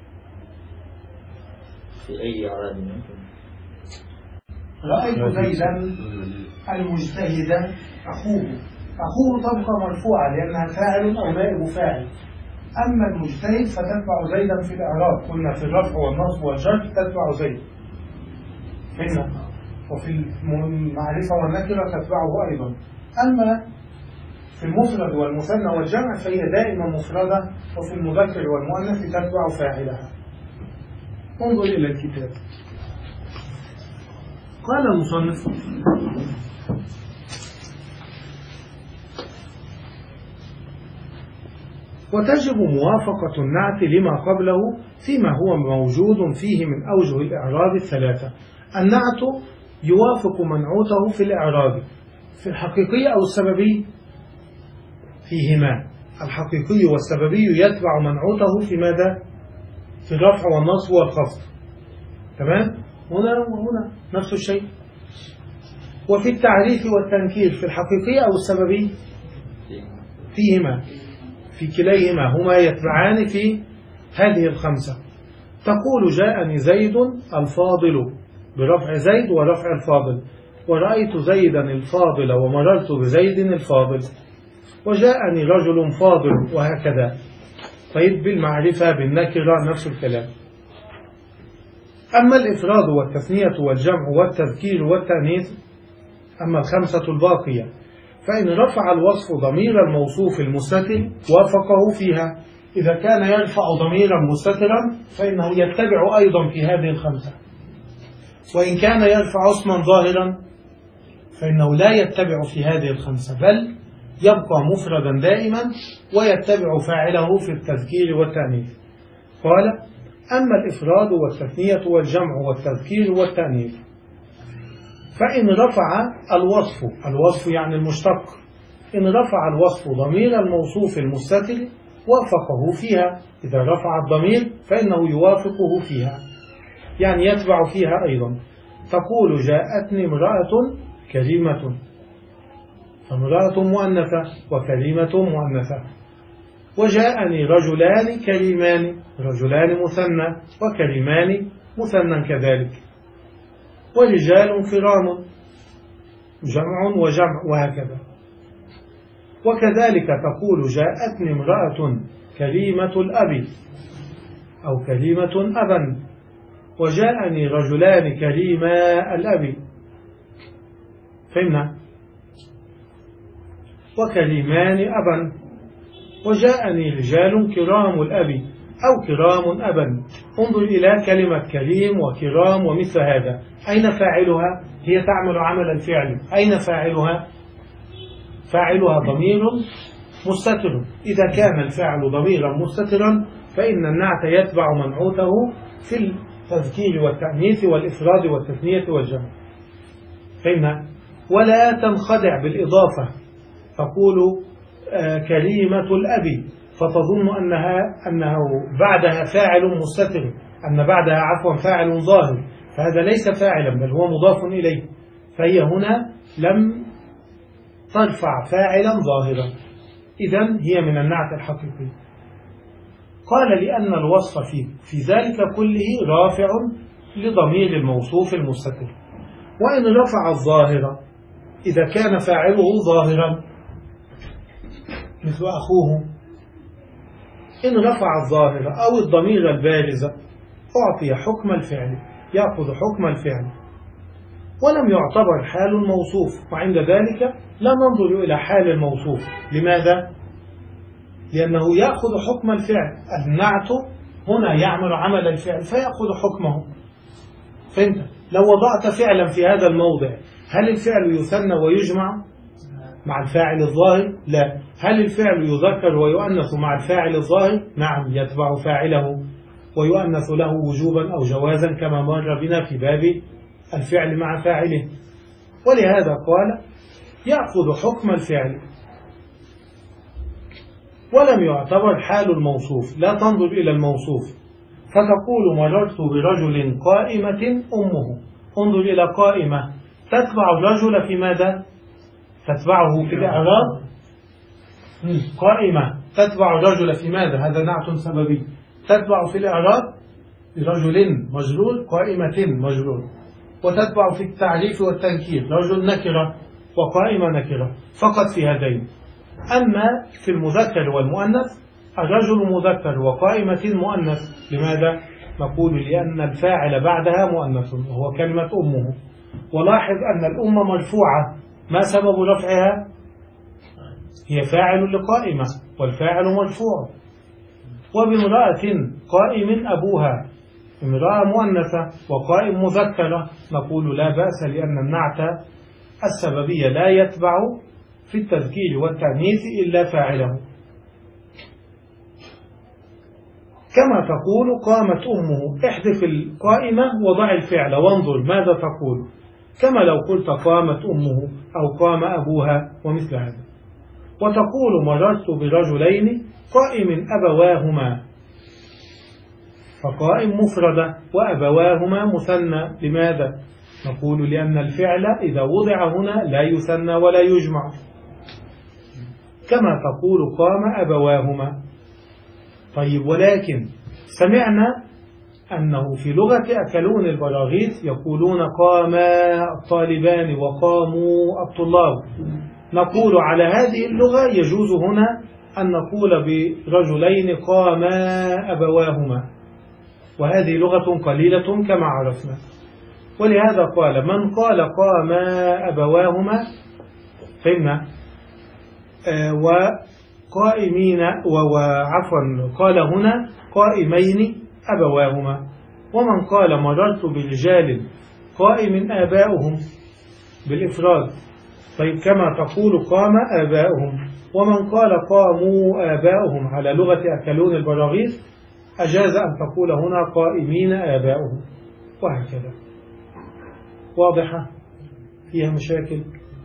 في أي إعراب يمكن؟ رأيت زيدا المجتهد أخوه. أخوه تبقى مرفوعة لأنها فاعل أو نائب فاعل. أما المجتهد فتتبع زيدا في الإعراب، قلنا في الرفع والنصب والجر تتبع زيد. هنا وفي المعرفة والنكرة تتبعه أيضا. أما في المفرد والمثنى والجمع فهي دائما مفردة، وفي المذكر والمؤنث تتبع فاعلها. انظر إلى الكتاب. قال المصنف وتجب موافقة النعت لما قبله فيما هو موجود فيه من أوجه الإعراب الثلاثة. النعت يوافق منعوته في الإعراب في الحقيقي أو السببي، فيهما الحقيقي والسببي يتبع منعوته في ماذا؟ في الرفع والنصب والخفض. تمام؟ هنا وهنا نفس الشيء. وفي التعريف والتنكير في الحقيقي أو السببي فيهما، في كليهما، هما يتبعان في هذه الخمسة. تقول جاءني زيد الفاضل برفع زيد ورفع الفاضل، ورأيت زيدا الفاضل ومررت بزيد الفاضل، وجاءني رجل فاضل، وهكذا. طيب بالمعرفة بالنكرة نفس الكلام. أما الإفراد والتثنية والجمع والتذكير والتأنيث، أما الخمسة الباقية، فإن رفع الوصف ضمير الموصوف المستتر وافقه فيها. إذا كان يرفع ضميرا مستترا فإنه يتبع أيضا في هذه الخمسة. وإن كان يرفع اسما ظاهرا فإنه لا يتبع في هذه الخمسة، بل يبقى مفردا دائما ويتبع فاعله في التذكير والتأنيث. قال أما الإفراد والتثنية والجمع والتذكير والتأنيث، فإن رفع الوصف، الوصف يعني المشتق، إن رفع الوصف ضمير الموصوف المستتر وافقه فيها. إذا رفع الضمير فإنه يوافقه فيها، يعني يتبع فيها أيضا. تقول جاءتني امرأة كريمة، فامرأة مؤنثة وكريمة مؤنثة. وجاءني رجلان كريمان، رجلان مثنى وكريمان مثنى كذلك. ورجال كرام، جمع وجمع، وهكذا. وكذلك تقول جاءتني امرأة كريمة الأب أو كريمة أبا، وجاءني رجلان كريما الأب. فهمنا؟ وكريمان أبا. وجاءني رجال كرام الأب أو كرام أبا. انظر إلى كلمة كريم وكرام ومثل هذا، أين فاعلها؟ هي تعمل عمل الفعل، أين فاعلها؟ فاعلها ضمير مستتر. إذا كان الفاعل ضميرا مستترا فإن النعت يتبع منعوته في التذكير والتأنيث والإفراد والتثنية والجمع. فهمنا؟ ولا تنخدع بالإضافة، تقول آه كريمة الأب، فتظن أنها أنه بعدها فاعل مستتر، أن بعدها عفوا فاعل ظاهر، فهذا ليس فاعلا بل هو مضاف إليه. فهي هنا لم ترفع فاعلا ظاهرا، إذن هي من النعت الحقيقي. قال لأن الوصف فيه في ذلك كله رافع لضمير الموصوف المستتر. وإن رفع الظاهر إذا كان فاعله ظاهرا مثل أخوه، إن رفع الظاهر أو الضمير البارز أعطي حكم الفعل، يأخذ حكم الفعل. ولم يعتبر حال الموصوف، وعند ذلك لا ننظر إلى حال الموصوف. لماذا؟ لأنه يأخذ حكم الفعل. النعت هنا يعمل عمل الفعل فيأخذ حكمه. فانت لو وضعت فعلا في هذا الموضع، هل الفعل يثنى ويجمع مع الفاعل الظاهر؟ لا. هل الفعل يذكر ويؤنث مع الفاعل الظاهر؟ نعم، يتبع فاعله ويؤنث له وجوبا أو جوازا كما مر بنا في باب الفعل مع فاعله. ولهذا قال يأخذ حكم الفعل ولم يعتبر حال الموصوف. لا تنظر إلى الموصوف فتقول مررت برجل قائمة أمه. انظر إلى قائمة تتبع الرجل في ماذا؟ تتبعه في الإعراب. قائمة تتبع الرجل في ماذا؟ هذا نعت سببي. تتبع في الإعراب رجل مجرور، قائمة مجرور. وتتبع في التعريف والتنكير رجل نكرة وقائمة نكرة، فقط في هذين. أما في المذكر والمؤنث الرجل مذكر وقائمة مؤنث. لماذا؟ نقول لأن الفاعل بعدها مؤنث وهو كلمة أمه. ولاحظ أن الأم مرفوعة، ما سبب رفعها؟ هي فاعل لقائمة والفاعل مرفوع. وبامرأة قائم أبوها، امرأة مؤنثة وقائم مذكرة، نقول لا بأس لأن النعت السببية لا يتبع في التذكير والتأنيث إلا فاعله. كما تقول قامت أمه، احذف القائمة وضع الفعل وانظر ماذا تقول، كما لو قلت قامت أمه أو قام أبوها ومثل هذا. وتقول مررت برجلين قائم أبواهما، فقائم مفردة وأبواهما مثنى. لماذا؟ نقول لأن الفعل إذا وضع هنا لا يثنى ولا يجمع. كما تقول قام أبواهما. طيب، ولكن سمعنا أنه في لغة أكلون البراغيث يقولون قام الطالبان وقاموا الطلاب. نقول على هذه اللغة يجوز هنا أن نقول برجلين قاما أبواهما، وهذه لغة قليلة كما عرفنا. ولهذا قال من قال قاما أبواهما فهمنا. آه وقائمين وعفوا قال هنا قائمين أبواهما. ومن قال مررت برجال قائم آباؤهم بالإفراد، طيب كما تقول قام آباؤهم. ومن قال قاموا آباؤهم على لغة أكلون البراغيث أجاز أن تقول هنا قائمين آباؤهم، وهكذا. واضحة؟ فيها مشاكل؟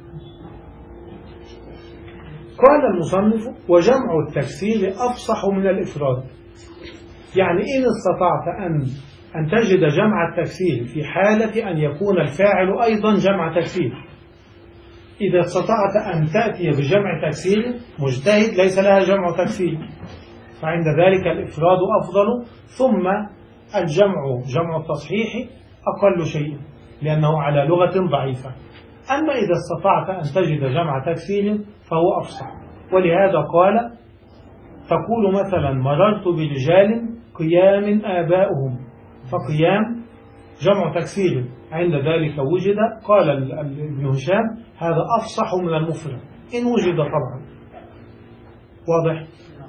قال المصنف وجمع التكسير أفصح من الإفراد. يعني إن استطعت أن أن تجد جمع التكسير في حالة أن يكون الفاعل أيضا جمع تكسير. إذا استطعت أن تأتي بجمع تكسير مجتهد ليس لها جمع تكسير، فعند ذلك الإفراد أفضل، ثم الجمع جمع التصحيح أقل شيء لأنه على لغة ضعيفة. أما إذا استطعت أن تجد جمع تكسير فهو أفصح. ولهذا قال تقول مثلا مررت برجال قيام آباؤهم، فقيام جمع تكسير، عند ذلك وجد. قال ابن هشام هذا أفصح من المفرد إن وجد طبعا. واضح؟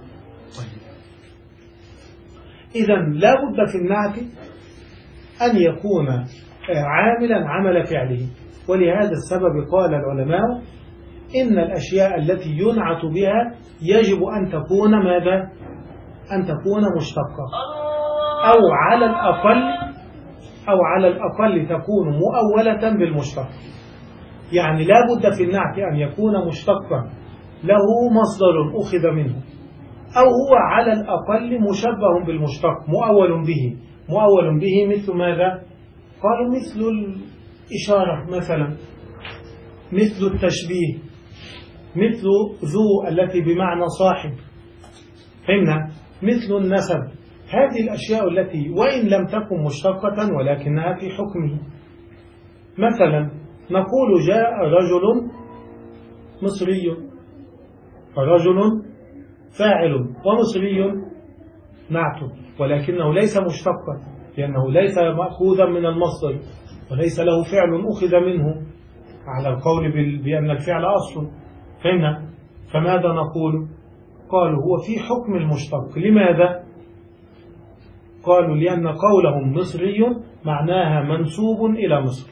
إذا لا بد في النعت أن يكون عاملا عمل فعله. ولهذا السبب قال العلماء إن الأشياء التي ينعت بها يجب أن تكون ماذا؟ أن تكون مشتقة، أو على الأقل أو على الأقل تكون مؤولة بالمشتق. يعني لا بد في النعت أن يكون مشتقا له مصدر أخذ منه، أو هو على الأقل مشبه بالمشتق مؤول به. مؤول به مثل ماذا؟ قالوا مثل الإشارة مثلا، مثل التشبيه، مثل ذو التي بمعنى صاحب، فهمنا؟ مثل النسب. هذه الأشياء التي وإن لم تكن مشتقة ولكنها في حكمه. مثلا نقول جاء رجل مصري، فرجل فاعل ومصري نعت، ولكنه ليس مشتقا لأنه ليس مأخوذا من المصدر. وليس له فعل أخذ منه على القول بأن الفعل أصل. فهمنا؟ فماذا نقول؟ قالوا هو في حكم المشتق. لماذا؟ قالوا لأن قولهم مصري معناها منسوب إلى مصر،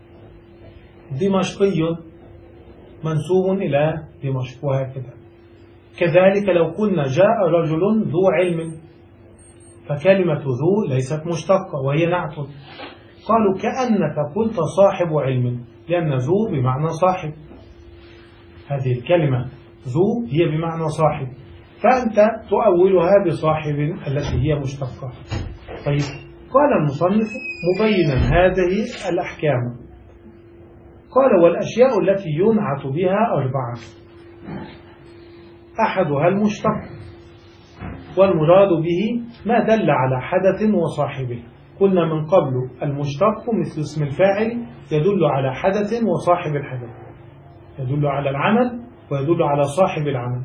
دمشقي منسوب إلى دمشق، وهكذا. كذلك لو قلنا جاء رجل ذو علم، فكلمة ذو ليست مشتقة وهي نعت. قالوا كأنك قلت صاحب علم، لأن ذو بمعنى صاحب، هذه الكلمة ذو هي بمعنى صاحب، فأنت تؤولها بصاحب التي هي مشتقة. طيب، قال المصنف مبينا هذه الأحكام، قال والأشياء التي ينعت بها أربعة: أحدها المشتق، والمراد به ما دل على حدث وصاحبه. قلنا من قبل المشتق مثل اسم الفاعل يدل على حدث وصاحب الحدث، يدل على العمل ويدل على صاحب العمل،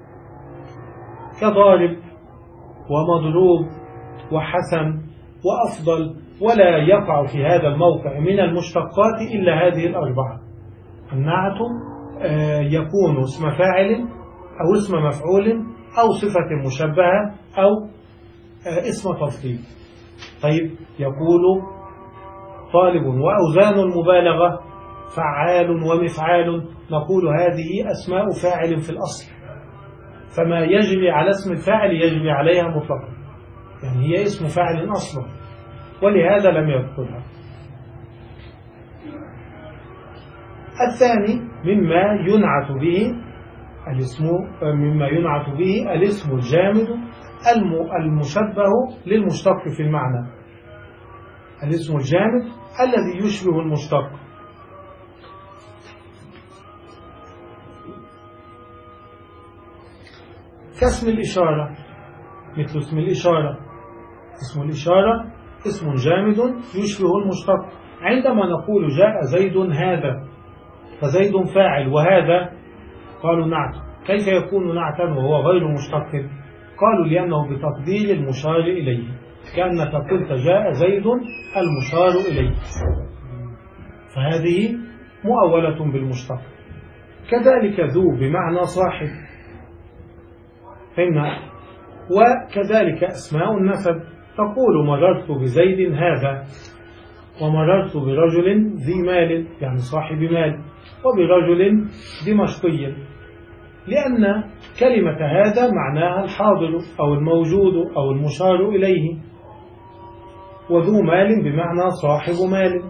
كضارب ومضروب وحسن وأفضل. ولا يقع في هذا الموقع من المشتقات إلا هذه الأربعة: النعت يكون اسم فاعل أو اسم مفعول أو صفة مشبهة أو اسم تفضيل. طيب، يقول طالب وأوزان المبالغة فعال ومفعال، نقول هذه أسماء فاعل في الأصل، فما يجري على اسم الفاعل يجري عليها مطلقا، يعني هي اسم فاعل أصلا، ولهذا لم يذكرها. الثاني مما ينعت به الاسم مما ينعت به الاسم الجامد المشبه للمشتق في المعنى، الاسم الجامد الذي يشبه المشتق. كاسم الإشارة، مثل اسم الإشارة. اسم الإشارة اسم جامد يشبه المشتق. عندما نقول جاء زيد هذا، فزيد فاعل وهذا قالوا نعت. كيف يكون نعتا وهو غير مشتق؟ قالوا لأنه بتقدير المشار إليه، كأنك قلت جاء زيد المشار إليه، فهذه مؤولة بالمشتق. كذلك ذو بمعنى صاحب، فهمنا؟ وكذلك أسماء النسب، تقول مررت بزيد هذا، ومررت برجل ذي مال يعني صاحب مال، وبرجل دمشقي، لأن كلمة هذا معناها الحاضر أو الموجود أو المشار إليه، وذو مال بمعنى صاحب مال،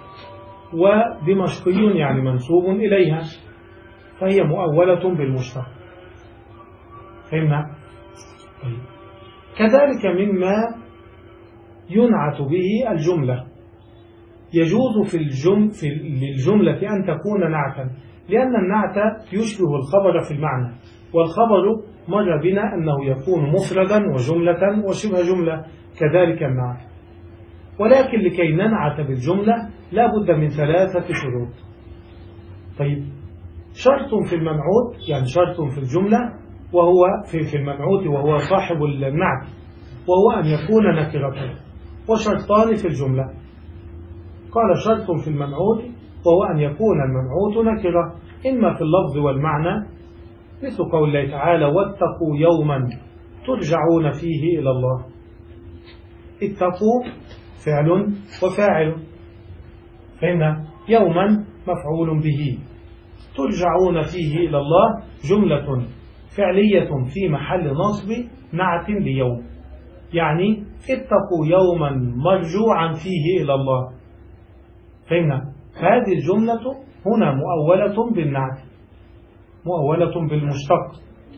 ودمشقي يعني منسوب إليها، فهي مؤولة بالمشتق. فهمنا؟ طيب. كذلك مما ينعت به الجملة، يجوز في الجم في للجملة أن تكون نعتا، لأن النعت يشبه الخبر في المعنى، والخبر مر بنا أنه يكون مفردا وجملة وشبه جملة، كذلك النعت. ولكن لكي ننعت بالجملة لا بد من ثلاثة شروط. طيب، شرط في المنعوت، يعني شرط في الجملة وهو في في المنعوت وهو صاحب النعت، وهو أن يكون نكرة، وشرطان في الجملة. قال شرط في المنعوت وهو أن يكون المنعوت نكرة، إما في اللفظ والمعنى، مثل قول الله تعالى واتقوا يوما ترجعون فيه إلى الله. اتقوا فعل وفاعل، فإن يوما مفعول به، ترجعون فيه إلى الله جملة فعلية في محل نصب نعت ليوم، يعني اتقوا يوما مرجوعا فيه إلى الله. فهمنا؟ هذه الجملة هنا مؤولة بالنعت، مؤولة بالمشتق،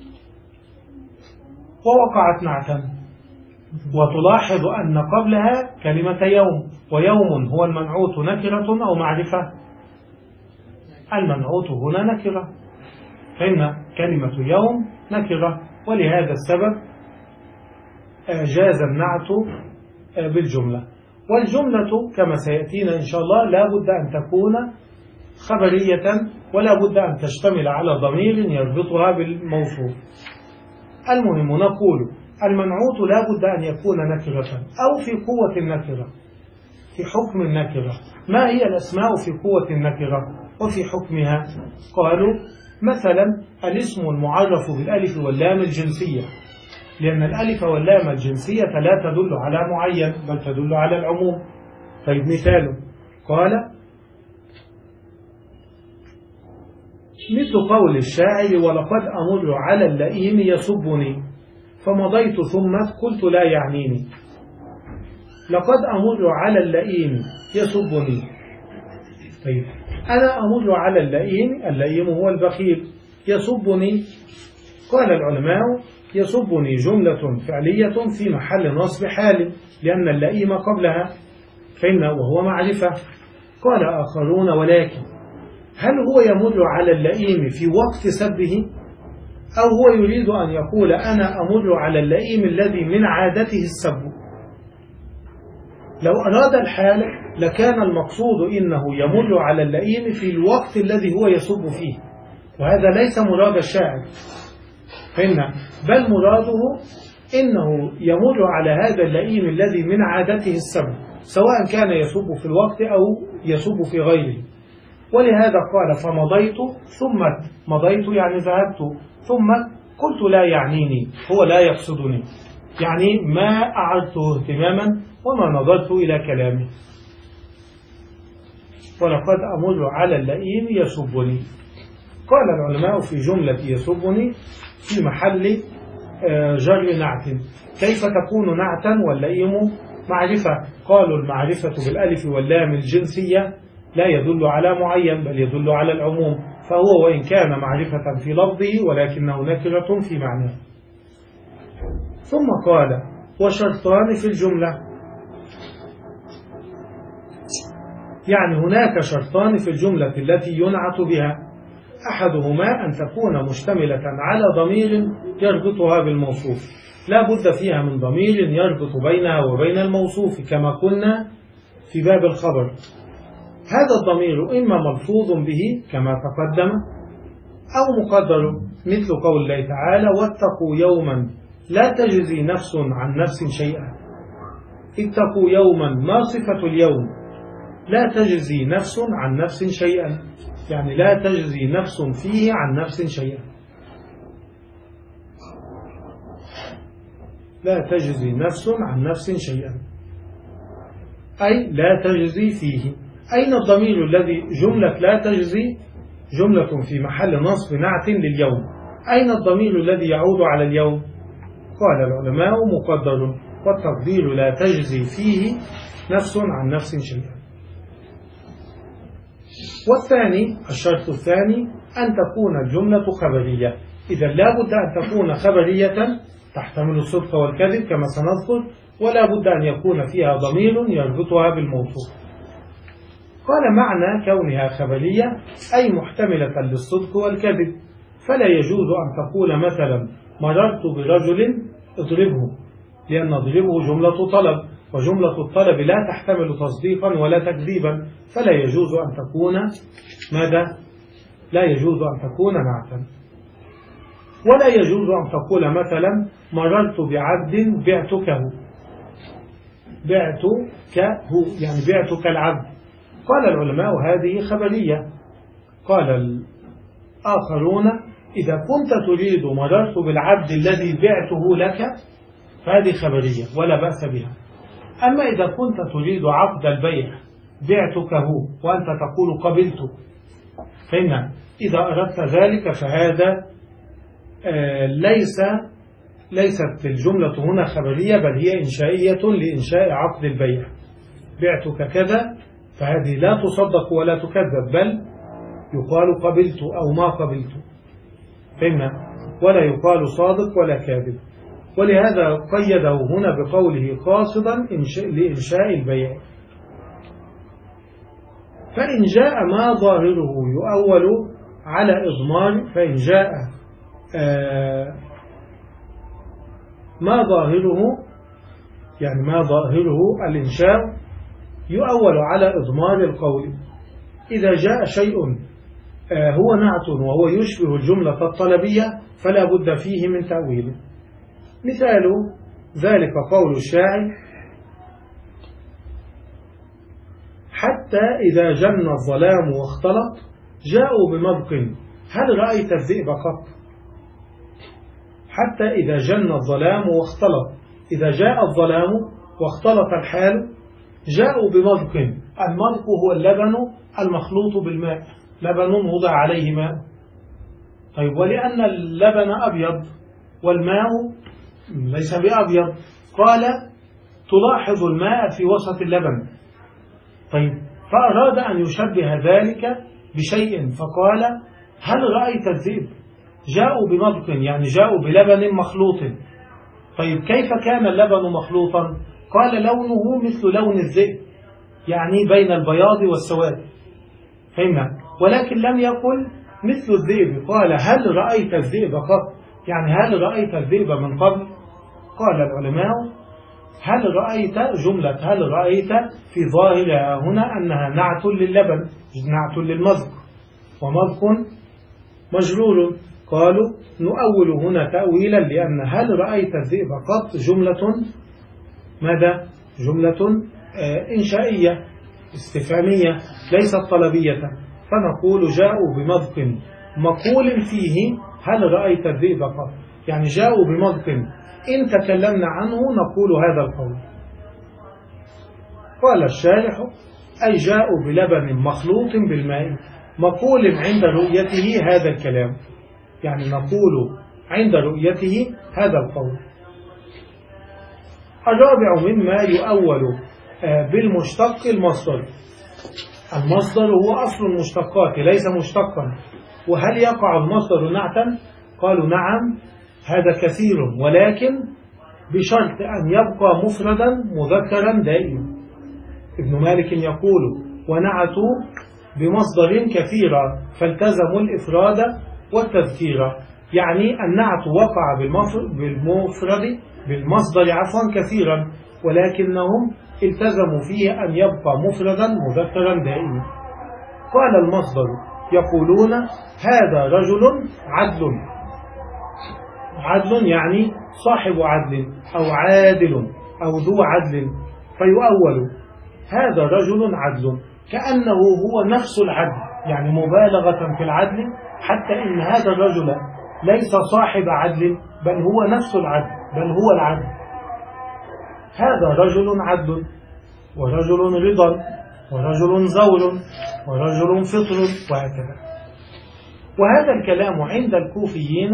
ووقعت نعتا. وتلاحظ أن قبلها كلمة يوم، ويوم هو المنعوت نكرة أو معرفة؟ المنعوت هنا نكرة. فإن كلمة يوم نكرة، ولهذا السبب جاز النعت بالجملة. والجملة كما سيأتينا إن شاء الله لا بد أن تكون خبرية، ولا بد أن تشتمل على ضمير يربطها بالموصوف. المهم نقول المنعوت لا بد أن يكون نكرة أو في قوة النكرة، في حكم النكرة، ما هي الأسماء في قوة النكرة وفي حكمها؟ قالوا مثلا الاسم المعرف بالألف واللام الجنسية، لأن الألف واللام الجنسية لا تدل على معين بل تدل على العموم. طيب مثاله قال مثل قول الشاعر ولقد أمر على اللئيم يسبني فمضيت ثم قلت لا يعنيني. لقد أمر على اللئيم يسبني. طيب أنا أمر على اللئيم، اللئيم هو البخيل، يسبني. قال العلماء يسبني جملة فعلية في محل نصب حال لأن اللئيم قبلها فإن وهو معرفة. قال آخرون ولكن هل هو يمر على اللئيم في وقت سبه أو هو يريد أن يقول أنا أمر على اللئيم الذي من عادته السب؟ لو أراد الحال لكان المقصود إنه يمر على اللئيم في الوقت الذي هو يسب فيه، وهذا ليس مراد الشاعر، فإن بل مراده إنه يمر على هذا اللئيم الذي من عادته السب سواء كان يسب في الوقت أو يسب في غيره. ولهذا قال فمضيت ثم مضيت يعني ذهبت ثم قلت لا يعنيني، هو لا يقصدني، يعني ما أعدته اهتماما وما نظرت إلى كلامه. ولقد أمر على اللئيم يسبني. قال العلماء في جملة يسبني في محل جر نعت. كيف تكون نعتا واللئيم معرفة؟ قالوا المعرفة بالألف واللام الجنسية لا يدل على معين بل يدل على العموم، فهو وإن كان معرفة في لفظه ولكنه نكرة في معناه. ثم قال وشرطان في الجملة، يعني هناك شرطان في الجملة التي ينعت بها، أحدهما أن تكون مشتملة على ضمير يربطها بالموصوف، لا بد فيها من ضمير يربط بينها وبين الموصوف كما قلنا في باب الخبر. هذا الضمير إما ملفوظ به كما تقدم أو مقدر، مثل قول الله تعالى واتقوا يوما لا تجزي نفس عن نفس شيئا. اتقوا يوما ما صفة اليوم؟ لا تجزي نفس عن نفس شيئا، يعني لا تجزي نفس فيه عن نفس شيئا، لا تجزي نفس عن نفس شيئا أي لا تجزي فيه. أين الضمير الذي جملة لا تجزي جملة في محل نصب نعت لليوم، أين الضمير الذي يعود على اليوم؟ قال العلماء مقدر، والتقدير لا تجزي فيه نفس عن نفس شيئا. والثاني الشرط الثاني أن تكون الجملة خبرية، إذا لا بد أن تكون خبرية تحتمل الصدق والكذب كما سنذكر، ولا بد أن يكون فيها ضمير يربطها بالموصوف. قال معنى كونها خبرية أي محتملة للصدق والكذب، فلا يجوز أن تقول مثلا مررت برجل اضربه، لأن اضربه جملة طلب، وجملة الطلب لا تحتمل تصديقا ولا تكذيبا، فلا يجوز أن تكون ماذا؟ لا يجوز أن تكون نعتا. ولا يجوز أن تقول مثلا مررت بعبد بعتكه، بعتكه يعني بعتك العبد. قال العلماء هذه خبرية. قال الآخرون إذا كنت تريد مررت بالعبد الذي بعته لك فهذه خبرية ولا بأس بها. أما إذا كنت تريد عقد البيع بعتكه وأنت تقول قبلته، فإن إذا أردت ذلك فهذا آه ليس ليست الجملة هنا خبرية بل هي إنشائية لإنشاء عقد البيع. بعتك كذا فهذه لا تصدق ولا تكذب، بل يقال قبلت أو ما قبلت، فإن ولا يقال صادق ولا كاذب. ولهذا قيده هنا بقوله قاصدا لإنشاء البيع. فإن جاء ما ظاهره يؤول على إضمار، فإن جاء آه ما ظاهره يعني ما ظاهره الإنشاء يؤول على إضمار القول. إذا جاء شيء آه هو نعت وهو يشبه الجملة الطلبية فلا بد فيه من تأويله. مثال ذلك قول الشاعر حتى إذا جن الظلام واختلط جاءوا بمذق هل رأيت الذئب قط؟ حتى إذا جن الظلام واختلط، إذا جاء الظلام واختلط الحال جاءوا بمذق. المذق هو اللبن المخلوط بالماء، لبن وضع عليه ماء. طيب ولأن اللبن أبيض والماء ليس بأبيض، قال تلاحظ الماء في وسط اللبن. طيب فأراد أن يشبه ذلك بشيء فقال هل رأيت الذئب؟ جاءوا بمذق يعني جاءوا بلبن مخلوط. طيب كيف كان اللبن مخلوطا؟ قال لونه مثل لون الذئب، يعني بين البياض والسواد، فهمنا؟ ولكن لم يقل مثل الذئب، قال هل رأيت الذئب قط؟ يعني هل رأيت الذئب من قبل؟ قال العلماء هل رأيت جملة هل رأيت في ظاهرها هنا أنها نعت لللبن، نعت للمذق، ومذق مجرور. قالوا نؤول هنا تأويلا، لأن هل رأيت الذئب قط جملة ماذا؟ جملة إنشائية استفهامية ليست طلبية، فنقول جاءوا بمذق مقول فيه هل رأيت الذئب قط، يعني جاءوا بمذق إن تكلمنا عنه نقول هذا القول. قال الشارح أي جاءوا بلبن مخلوط بالماء مقول عند رؤيته هذا الكلام، يعني نقول عند رؤيته هذا القول. الرابع مما يؤول بالمشتق المصدر. المصدر هو أصل المشتقات ليس مشتقا. وهل يقع المصدر نعتا؟ قالوا نعم هذا كثير، ولكن بشرط أن يبقى مفردا مذكرا دائما. ابن مالك يقول ونعتوا بمصدر كثيرا فالتزموا الإفراد والتذكير، يعني النعت وقع بالمفرد بالمصدر عفوا كثيرا، ولكنهم التزموا فيه أن يبقى مفردا مذكرا دائما. قال المصدر يقولون هذا رجل عدل، عدل يعني صاحب عدل أو عادل أو ذو عدل، فيؤول هذا رجل عدل كأنه هو نفس العدل، يعني مبالغة في العدل، حتى إن هذا الرجل ليس صاحب عدل بل هو نفس العدل، بل هو العدل. هذا رجل عدل ورجل رضا ورجل زور ورجل فطر وهكذا. وهذا الكلام عند الكوفيين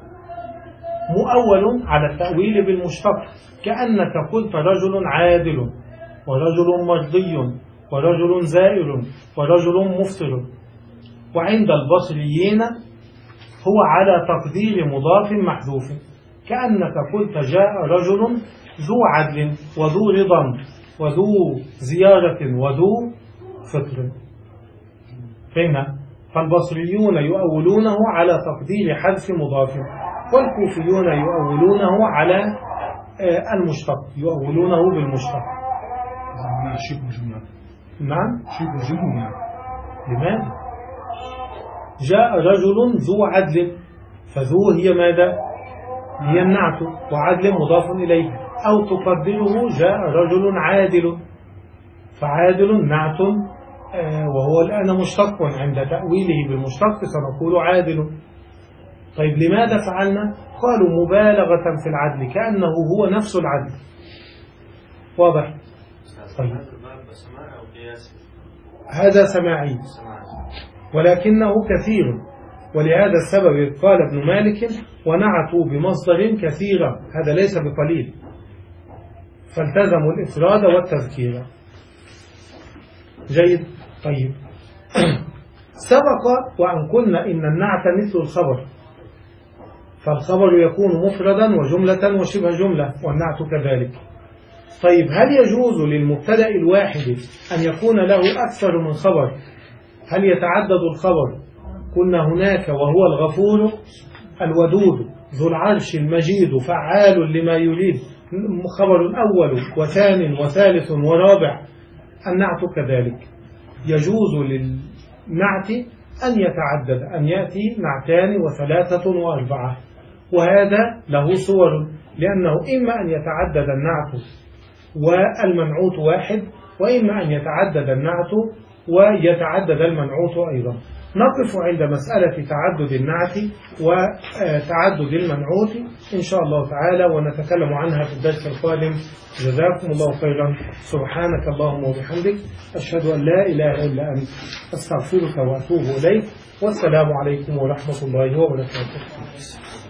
مؤول على التأويل بالمشتق، كأنك قلت رجل عادل ورجل مرضي ورجل زائر ورجل مفطر. وعند البصريين هو على تقدير مضاف محذوف، كأنك قلت جاء رجل ذو عدل وذو رضا وذو زيارة وذو فطر. فهمنا؟ فالبصريون يؤولونه على تقدير حذف مضاف، والكوفيون يؤولونه على المشتق، يؤولونه بالمشتق. نعم شبه جملة. لماذا؟ جاء رجل ذو عدل، فذو هي ماذا؟ هي النعت، وعدل مضاف إليه، أو تقدره جاء رجل عادل، فعادل نعت وهو الآن مشتق، عند تأويله بالمشتق سنقول عادل. طيب لماذا فعلنا؟ قالوا مبالغة في العدل كأنه هو نفس العدل. واضح؟ طيب هذا سماعي ولكنه كثير، ولهذا السبب قال ابن مالك ونعتوا بمصدر كثيرا، هذا ليس بقليل، فالتزموا الإفراد والتذكير. جيد. طيب سبق وأن قلنا إن النعت مثل الخبر، فالخبر يكون مفردا وجملة وشبه جملة، والنعت كذلك. طيب هل يجوز للمبتدأ الواحد أن يكون له أكثر من خبر؟ هل يتعدد الخبر؟ قلنا هناك وهو الغفور الودود ذو العرش المجيد فعال لما يريد، خبر أول وثان وثالث ورابع. النعت كذلك يجوز للنعت أن يتعدد، أن يأتي نعتان وثلاثة وأربعة، وهذا له صور، لأنه إما أن يتعدد النعت والمنعوت واحد، وإما أن يتعدد النعت ويتعدد المنعوت أيضا. نقف عند مسألة تعدد النعت وتعدد المنعوت إن شاء الله تعالى، ونتكلم عنها في الدرس القادم. جزاكم الله خيرا. سبحانك اللهم وبحمدك، أشهد أن لا إله إلا أنت، أستغفرك وأتوب إليك. والسلام عليكم ورحمة الله وبركاته.